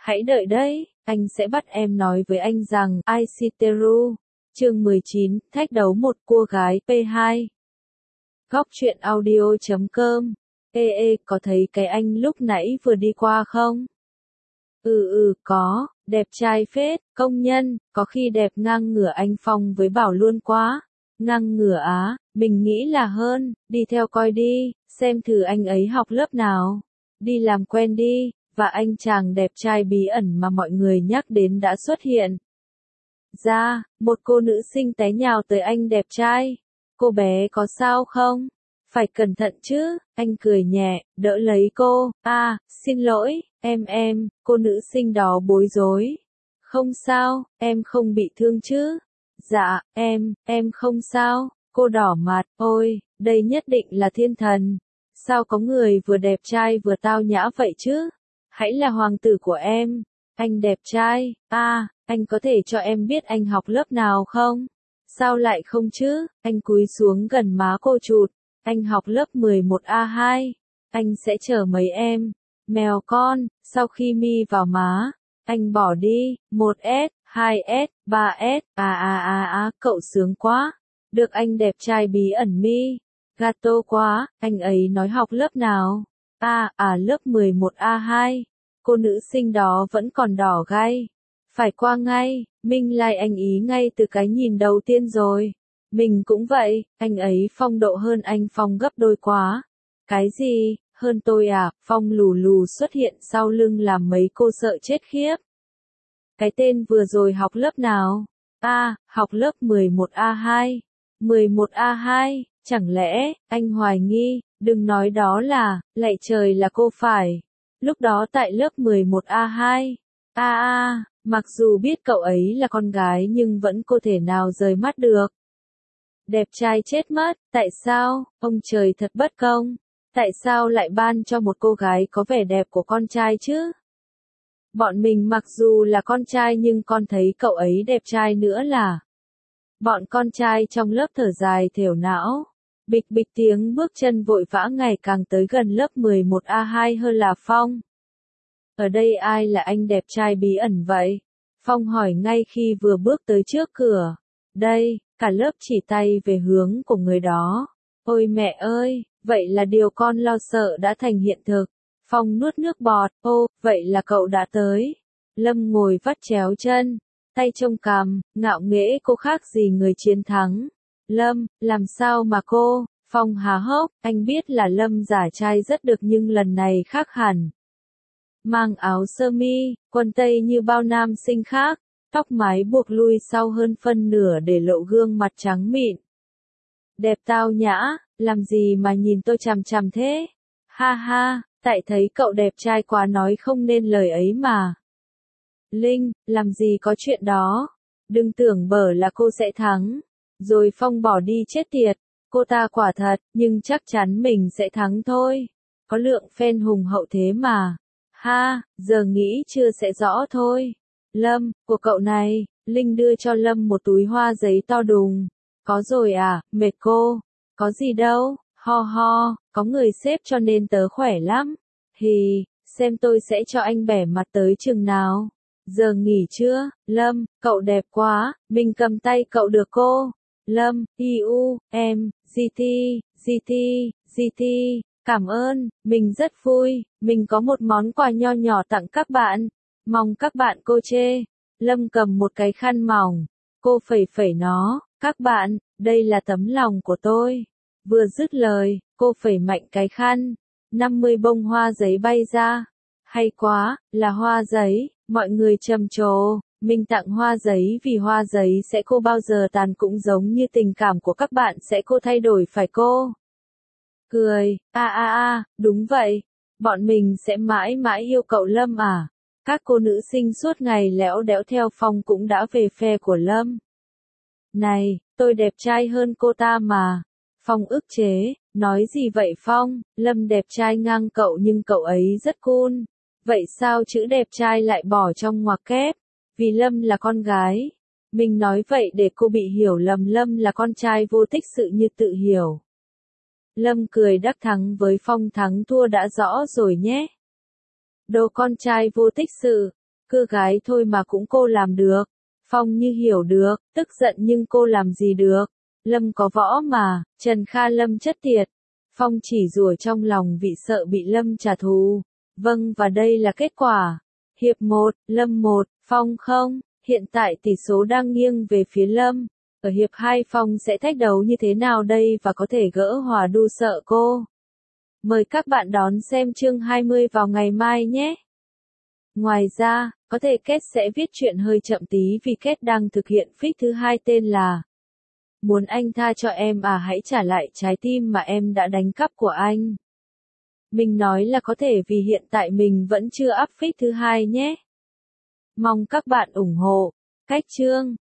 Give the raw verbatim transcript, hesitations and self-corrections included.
Hãy đợi đấy, anh sẽ bắt em nói với anh rằng, Aishiteru. Chương mười chín, thách đấu một cô gái P hai. Góc truyện audio chấm com. Ê ê, có thấy cái anh lúc nãy vừa đi qua không? Ừ ừ, có, đẹp trai phết, công nhân, có khi đẹp ngang ngửa anh Phong với Bảo luôn quá. Ngang ngửa á, mình nghĩ là hơn, đi theo coi đi, xem thử anh ấy học lớp nào. Đi làm quen đi, và anh chàng đẹp trai bí ẩn mà mọi người nhắc đến đã xuất hiện. Ra, một cô nữ sinh té nhào tới anh đẹp trai. Cô bé có sao không? Phải cẩn thận chứ, anh cười nhẹ, đỡ lấy cô. À, xin lỗi, em em, cô nữ sinh đó bối rối. Không sao, em không bị thương chứ? Dạ, em, em không sao. Cô đỏ mặt, ôi, đây nhất định là thiên thần. Sao có người vừa đẹp trai vừa tao nhã vậy chứ? Hãy là hoàng tử của em. Anh đẹp trai, à, anh có thể cho em biết anh học lớp nào không? Sao lại không chứ? Anh cúi xuống gần má cô chụt. Anh học lớp mười một A hai. Anh sẽ chờ mấy em. Mèo con, sau khi mi vào má, anh bỏ đi, một S, hai S, ba S, à à à à, cậu sướng quá. Được anh đẹp trai bí ẩn mi. Gato quá, anh ấy nói học lớp nào? À, à lớp mười một A hai. Cô nữ sinh đó vẫn còn đỏ gai. Phải qua ngay, Minh like anh ý ngay từ cái nhìn đầu tiên rồi. Mình cũng vậy, anh ấy phong độ hơn anh Phong gấp đôi quá. Cái gì, hơn tôi à? Phong lù lù xuất hiện sau lưng làm mấy cô sợ chết khiếp. Cái tên vừa rồi học lớp nào? À, học lớp mười một A hai. mười một A hai, chẳng lẽ, anh hoài nghi, đừng nói đó là, lạy trời là cô phải. Lúc đó tại lớp mười một A hai. A a, mặc dù biết cậu ấy là con gái nhưng vẫn không thể nào rời mắt được. Đẹp trai chết mất, tại sao, ông trời thật bất công. Tại sao lại ban cho một cô gái có vẻ đẹp của con trai chứ? Bọn mình mặc dù là con trai nhưng con thấy cậu ấy đẹp trai nữa là. Bọn con trai trong lớp thở dài thều não. Bịch bịch tiếng bước chân vội vã ngày càng tới gần lớp mười một A hai hơn là Phong. Ở đây ai là anh đẹp trai bí ẩn vậy? Phong hỏi ngay khi vừa bước tới trước cửa. Đây, cả lớp chỉ tay về hướng của người đó. Ôi mẹ ơi, vậy là điều con lo sợ đã thành hiện thực. Phong nuốt nước bọt, ô, vậy là cậu đã tới. Lâm ngồi vắt chéo chân, tay trông cằm, ngạo nghễ cô khác gì người chiến thắng. Lâm, làm sao mà cô? Phong há hốc, anh biết là Lâm giả trai rất được nhưng lần này khác hẳn. Mang áo sơ mi, quần tây như bao nam sinh khác, tóc mái buộc lui sau hơn phân nửa để lộ gương mặt trắng mịn. Đẹp tao nhã, làm gì mà nhìn tôi chằm chằm thế? Ha ha, tại thấy cậu đẹp trai quá nói không nên lời ấy mà. Linh, làm gì có chuyện đó? Đừng tưởng bở là cô sẽ thắng. Rồi Phong bỏ đi chết tiệt. Cô ta quả thật, nhưng chắc chắn mình sẽ thắng thôi. Có lượng fan hùng hậu thế mà. Ha, giờ nghĩ chưa sẽ rõ thôi. Lâm, của cậu này, Linh đưa cho Lâm một túi hoa giấy to đùng. Có rồi à, mệt cô. Có gì đâu, ho ho, có người xếp cho nên tớ khỏe lắm. Hì, xem tôi sẽ cho anh bẻ mặt tới chừng nào. Giờ nghỉ chưa, Lâm, cậu đẹp quá, mình cầm tay cậu được cô. Lâm, iu, em, giê tê, giê tê, giê tê, cảm ơn, mình rất vui, mình có một món quà nho nhỏ tặng các bạn. Mong các bạn cô chê. Lâm cầm một cái khăn mỏng, cô phẩy phẩy nó, các bạn, đây là tấm lòng của tôi. Vừa dứt lời, cô phẩy mạnh cái khăn, năm mươi bông hoa giấy bay ra. Hay quá, là hoa giấy, mọi người trầm trồ. Mình tặng hoa giấy vì hoa giấy sẽ cô bao giờ tàn cũng giống như tình cảm của các bạn sẽ cô thay đổi phải cô. Cười, a a a, đúng vậy. Bọn mình sẽ mãi mãi yêu cậu Lâm à. Các cô nữ sinh suốt ngày lẽo đẽo theo Phong cũng đã về phe của Lâm. Này, tôi đẹp trai hơn cô ta mà. Phong ức chế, nói gì vậy Phong, Lâm đẹp trai ngang cậu nhưng cậu ấy rất cool. Vậy sao chữ đẹp trai lại bỏ trong ngoặc kép? Vì Lâm là con gái. Mình nói vậy để cô bị hiểu lầm Lâm là con trai vô tích sự như tự hiểu. Lâm cười đắc thắng với Phong thắng thua đã rõ rồi nhé. Đồ con trai vô tích sự. Cưa gái thôi mà cũng cô làm được. Phong Như hiểu được, tức giận nhưng cô làm gì được. Lâm có võ mà, Trần Kha Lâm chất tiệt. Phong chỉ rủa trong lòng vì sợ bị Lâm trả thù. Vâng, và đây là kết quả. Hiệp một, Lâm một, Phong không. Hiện tại tỷ số đang nghiêng về phía Lâm. Ở hiệp hai Phong sẽ thách đấu như thế nào đây và có thể gỡ hòa đu sợ cô. Mời các bạn đón xem chương hai mươi vào ngày mai nhé. Ngoài ra, có thể Kết sẽ viết chuyện hơi chậm tí vì Kết đang thực hiện fic thứ hai tên là Muốn anh tha cho em à, hãy trả lại trái tim mà em đã đánh cắp của anh. Mình nói là có thể vì hiện tại mình vẫn chưa up fic thứ hai nhé. Mong các bạn ủng hộ. Cách chương